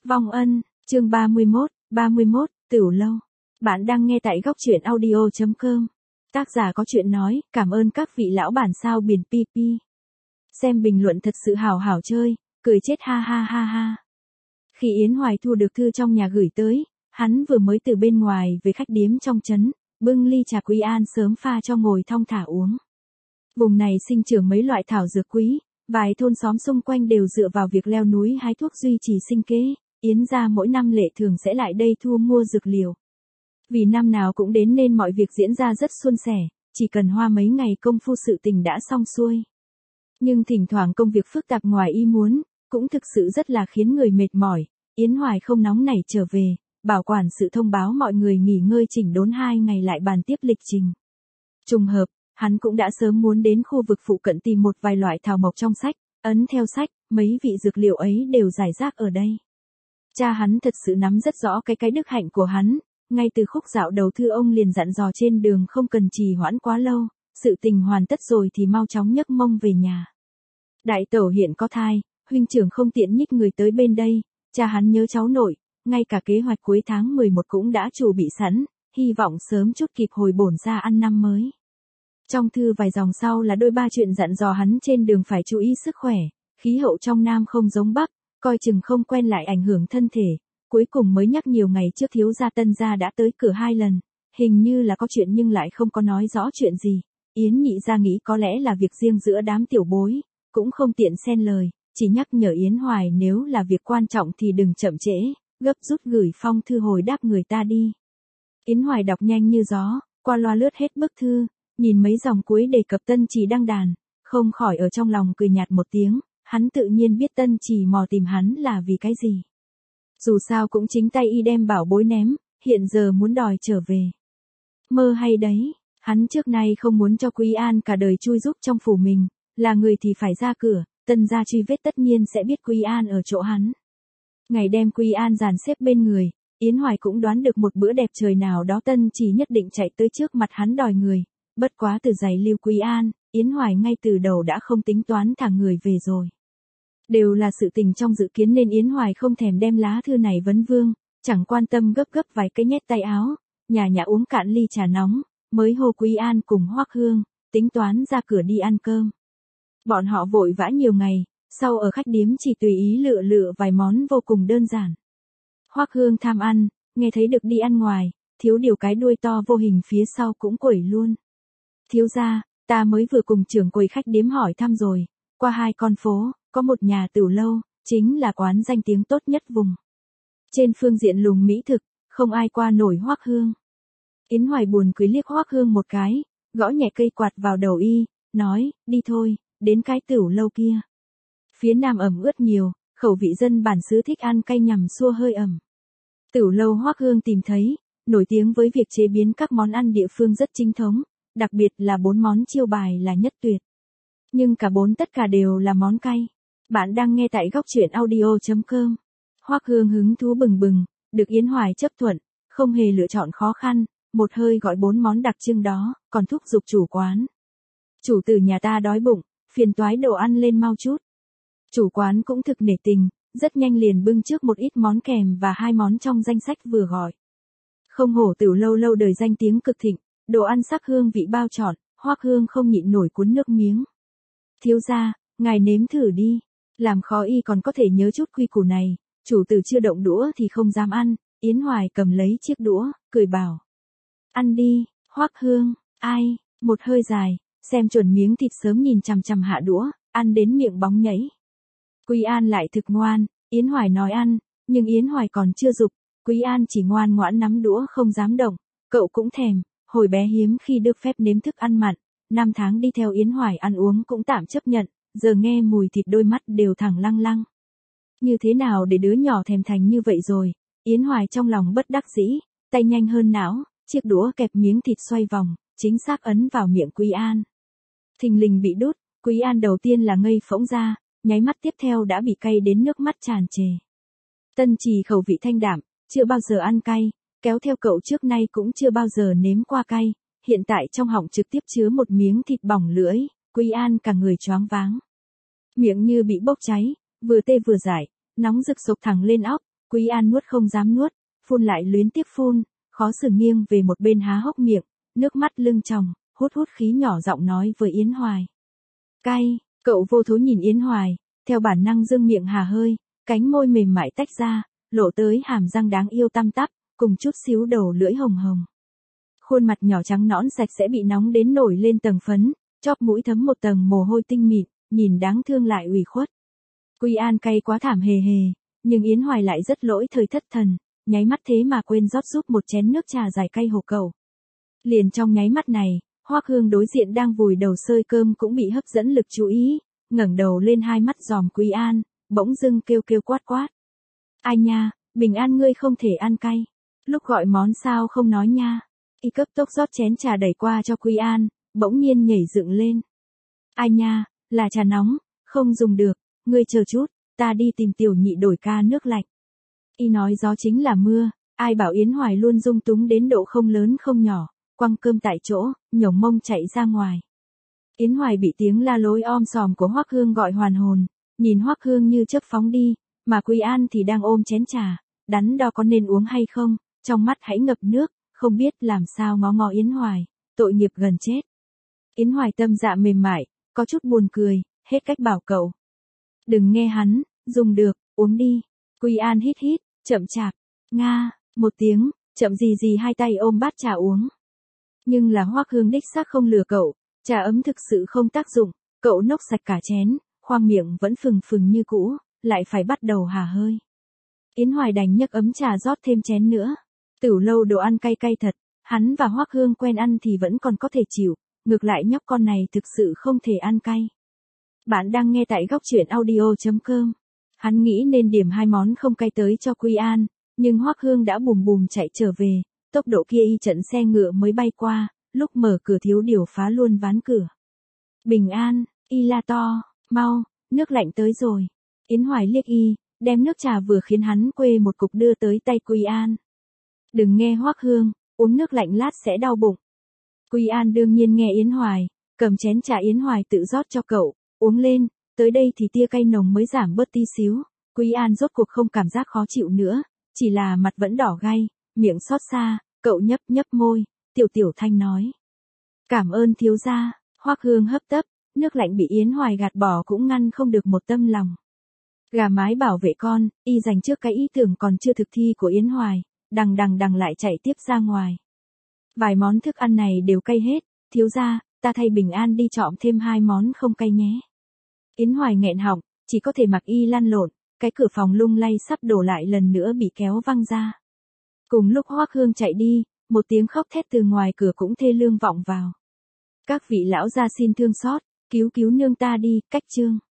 Vong ân, chương 31, Tửu lâu. Bạn đang nghe tại góc truyện audio.com. Tác giả có chuyện nói, cảm ơn các vị lão bản sao biển PP. Xem bình luận thật sự hảo hảo chơi, cười chết ha ha ha ha. Khi Yến Hoài thu được thư trong nhà gửi tới, hắn vừa mới từ bên ngoài về khách điếm trong trấn, bưng ly trà Quý An sớm pha cho ngồi thong thả uống. Vùng này sinh trưởng mấy loại thảo dược quý, vài thôn xóm xung quanh đều dựa vào việc leo núi hái thuốc duy trì sinh kế. Yến gia mỗi năm lệ thường sẽ lại đây thu mua dược liệu. Vì năm nào cũng đến nên mọi việc diễn ra rất suôn sẻ, chỉ cần hoa mấy ngày công phu sự tình đã xong xuôi. Nhưng thỉnh thoảng công việc phức tạp ngoài ý muốn, cũng thực sự rất là khiến người mệt mỏi. Yến Hoài không nóng nảy trở về, bảo quản sự thông báo mọi người nghỉ ngơi chỉnh đốn 2 ngày lại bàn tiếp lịch trình. Trùng hợp, hắn cũng đã sớm muốn đến khu vực phụ cận tìm một vài loại thảo mộc trong sách, ấn theo sách, mấy vị dược liệu ấy đều rải rác ở đây. Cha hắn thật sự nắm rất rõ cái đức hạnh của hắn, ngay từ khúc dạo đầu thư ông liền dặn dò trên đường không cần trì hoãn quá lâu, sự tình hoàn tất rồi thì mau chóng nhấc mông về nhà. Đại tẩu hiện có thai, huynh trưởng không tiện nhích người tới bên đây, cha hắn nhớ cháu nội, ngay cả kế hoạch cuối tháng 11 cũng đã chuẩn bị sẵn, hy vọng sớm chút kịp hồi bổn ra ăn năm mới. Trong thư vài dòng sau là đôi ba chuyện dặn dò hắn trên đường phải chú ý sức khỏe, khí hậu trong Nam không giống Bắc, coi chừng không quen lại ảnh hưởng thân thể, cuối cùng mới nhắc nhiều ngày trước thiếu gia Tân gia đã tới cửa 2 lần, hình như là có chuyện nhưng lại không có nói rõ chuyện gì. Yến nhị gia nghĩ có lẽ là việc riêng giữa đám tiểu bối, cũng không tiện xen lời, chỉ nhắc nhở Yến Hoài nếu là việc quan trọng thì đừng chậm trễ, gấp rút gửi phong thư hồi đáp người ta đi. Yến Hoài đọc nhanh như gió, qua loa lướt hết bức thư, nhìn mấy dòng cuối đề cập Tân Trì đăng đàn, không khỏi ở trong lòng cười nhạt một tiếng, hắn tự nhiên biết Tân Trì mò tìm hắn là vì cái gì. Dù sao cũng chính tay y đem bảo bối ném, hiện giờ muốn đòi trở về. Mơ hay đấy, hắn trước nay không muốn cho Quý An cả đời chui giúp trong phủ mình, là người thì phải ra cửa, Tân gia truy vết tất nhiên sẽ biết Quý An ở chỗ hắn. Ngày đem Quý An dàn xếp bên người, Yến Hoài cũng đoán được một bữa đẹp trời nào đó Tân Trì nhất định chạy tới trước mặt hắn đòi người, bất quá từ giày lưu Quý An, Yến Hoài ngay từ đầu đã không tính toán thả người về rồi. Đều là sự tình trong dự kiến nên Yến Hoài không thèm đem lá thư này vấn vương, chẳng quan tâm gấp vài cái nhét tay áo, nhả uống cạn ly trà nóng, mới hô Quý An cùng Hoắc Hương, tính toán ra cửa đi ăn cơm. Bọn họ vội vã nhiều ngày, sau ở khách điếm chỉ tùy ý lựa vài món vô cùng đơn giản. Hoắc Hương tham ăn, nghe thấy được đi ăn ngoài, thiếu điều cái đuôi to vô hình phía sau cũng quẩy luôn. Thiếu gia, ta mới vừa cùng trưởng quầy khách điếm hỏi thăm rồi, qua 2 con phố, có một nhà tửu lâu, chính là quán danh tiếng tốt nhất vùng. Trên phương diện lùng mỹ thực, không ai qua nổi Hoắc Hương. Yến Hoài buồn cười liếc Hoắc Hương một cái, gõ nhẹ cây quạt vào đầu y, nói, đi thôi, đến cái tửu lâu kia. Phía Nam ẩm ướt nhiều, khẩu vị dân bản xứ thích ăn cay nhằm xua hơi ẩm. Tửu lâu Hoắc Hương tìm thấy, nổi tiếng với việc chế biến các món ăn địa phương rất chính thống, đặc biệt là 4 món chiêu bài là nhất tuyệt. Nhưng cả 4 tất cả đều là món cay. Bạn đang nghe tại góc truyện audio.com. Hoắc Hương hứng thú bừng bừng, được Yến Hoài chấp thuận, không hề lựa chọn khó khăn, một hơi gọi 4 món đặc trưng đó, còn thúc giục chủ quán. Chủ tử nhà ta đói bụng, phiền toái đồ ăn lên mau chút. Chủ quán cũng thực nể tình, rất nhanh liền bưng trước một ít món kèm và 2 món trong danh sách vừa gọi. Không hổ tửu lâu lâu đời danh tiếng cực thịnh, đồ ăn sắc hương vị bao trọn, Hoắc Hương không nhịn nổi cuốn nước miếng. Thiếu gia, ngài nếm thử đi, làm khó y còn có thể nhớ chút quy củ này, chủ tử chưa động đũa thì không dám ăn. Yến Hoài cầm lấy chiếc đũa, cười bảo. Ăn đi, Hoắc Hương, ai, một hơi dài, xem chuẩn miếng thịt sớm nhìn chằm chằm hạ đũa, ăn đến miệng bóng nhảy. Quý An lại thực ngoan, Yến Hoài nói ăn, nhưng Yến Hoài còn chưa dục, Quý An chỉ ngoan ngoãn nắm đũa không dám động, cậu cũng thèm, hồi bé hiếm khi được phép nếm thức ăn mặn, 5 tháng đi theo Yến Hoài ăn uống cũng tạm chấp nhận, giờ nghe mùi thịt đôi mắt đều thẳng lăng lăng. Như thế nào để đứa nhỏ thèm thành như vậy rồi, Yến Hoài trong lòng bất đắc dĩ, tay nhanh hơn não, chiếc đũa kẹp miếng thịt xoay vòng, chính xác ấn vào miệng Quý An. Thình lình bị đút, Quý An đầu tiên là ngây phỗng ra, nháy mắt tiếp theo đã bị cay đến nước mắt tràn trề. Tân Trì khẩu vị thanh đạm, chưa bao giờ ăn cay, kéo theo cậu trước nay cũng chưa bao giờ nếm qua cay, hiện tại trong họng trực tiếp chứa một miếng thịt bỏng lưỡi, Quý An cả người choáng váng. Miệng như bị bốc cháy, vừa tê vừa dại, nóng rực sộc thẳng lên óc, Quý An nuốt không dám nuốt, phun lại luyến tiếc phun, khó xử nghiêng về một bên há hốc miệng, nước mắt lưng tròng, hút hút khí nhỏ giọng nói với Yến Hoài. Cay, cậu vô thố nhìn Yến Hoài, theo bản năng dương miệng hà hơi, cánh môi mềm mại tách ra, lộ tới hàm răng đáng yêu tăm tắp, cùng chút xíu đầu lưỡi hồng hồng. Khuôn mặt nhỏ trắng nõn sạch sẽ bị nóng đến nổi lên tầng phấn, chóp mũi thấm một tầng mồ hôi tinh mịn, nhìn đáng thương lại ủy khuất. Quý An cay quá thảm hề hề, nhưng Yến Hoài lại rất lỗi thời thất thần, nháy mắt thế mà quên rót giúp một chén nước trà giải cay hộ cậu. Liền trong nháy mắt này, Hoắc Hương đối diện đang vùi đầu xơi cơm cũng bị hấp dẫn lực chú ý, ngẩng đầu lên hai mắt dòm Quý An, bỗng dưng kêu kêu quát quát. Ai nha, Bình An ngươi không thể ăn cay. Lúc gọi món sao không nói nha. Y cấp tốc rót chén trà đẩy qua cho Quý An, bỗng nhiên nhảy dựng lên. Ai nha, là trà nóng, không dùng được, ngươi chờ chút, ta đi tìm tiểu nhị đổi ca nước lạnh. Y nói gió chính là mưa, ai bảo Yến Hoài luôn dung túng đến độ không lớn không nhỏ, quăng cơm tại chỗ, nhổng mông chạy ra ngoài. Yến Hoài bị tiếng la lối om sòm của Hoắc Hương gọi hoàn hồn, nhìn Hoắc Hương như chớp phóng đi, mà Quý An thì đang ôm chén trà, đắn đo có nên uống hay không, trong mắt hãy ngập nước, không biết làm sao ngó ngó Yến Hoài, tội nghiệp gần chết. Yến Hoài tâm dạ mềm mại, có chút buồn cười, hết cách bảo cậu. Đừng nghe hắn, dùng được, uống đi. Quý An hít hít, chậm chạp, nga, một tiếng, chậm gì gì hai tay ôm bát trà uống. Nhưng là Hoắc Hương đích xác không lừa cậu, trà ấm thực sự không tác dụng, cậu nốc sạch cả chén, khoang miệng vẫn phừng phừng như cũ, lại phải bắt đầu hà hơi. Yến Hoài đành nhấc ấm trà rót thêm chén nữa. Tửu lâu đồ ăn cay cay thật, hắn và Hoắc Hương quen ăn thì vẫn còn có thể chịu, ngược lại nhóc con này thực sự không thể ăn cay. Bạn đang nghe tại góc truyện audio.com. Hắn nghĩ nên điểm hai món không cay tới cho Quý An, nhưng Hoắc Hương đã bùm bùm chạy trở về, tốc độ kia y trận xe ngựa mới bay qua, lúc mở cửa thiếu điều phá luôn ván cửa. Bình An, y la to, mau, nước lạnh tới rồi. Yến Hoài liếc y, đem nước trà vừa khiến hắn quê một cục đưa tới tay Quý An. Đừng nghe Hoắc Hương, uống nước lạnh lát sẽ đau bụng. Quý An đương nhiên nghe Yến Hoài, cầm chén trà Yến Hoài tự rót cho cậu, uống lên, tới đây thì tia cay nồng mới giảm bớt tí xíu. Quý An rốt cuộc không cảm giác khó chịu nữa, chỉ là mặt vẫn đỏ gay, miệng xót xa, cậu nhấp nhấp môi, tiểu tiểu thanh nói. Cảm ơn thiếu gia. Hoắc Hương hấp tấp, nước lạnh bị Yến Hoài gạt bỏ cũng ngăn không được một tâm lòng. Gà mái bảo vệ con, y dành trước cái ý tưởng còn chưa thực thi của Yến Hoài, đằng lại chạy tiếp ra ngoài. Vài món thức ăn này đều cay hết, thiếu gia, ta thay Bình An đi chọn thêm hai món không cay nhé. Yến Hoài nghẹn họng, chỉ có thể mặc y lăn lộn, cái cửa phòng lung lay sắp đổ lại lần nữa bị kéo văng ra. Cùng lúc Hoắc Hương chạy đi, một tiếng khóc thét từ ngoài cửa cũng thê lương vọng vào. Các vị lão gia xin thương xót, cứu cứu nương ta đi, cách chương.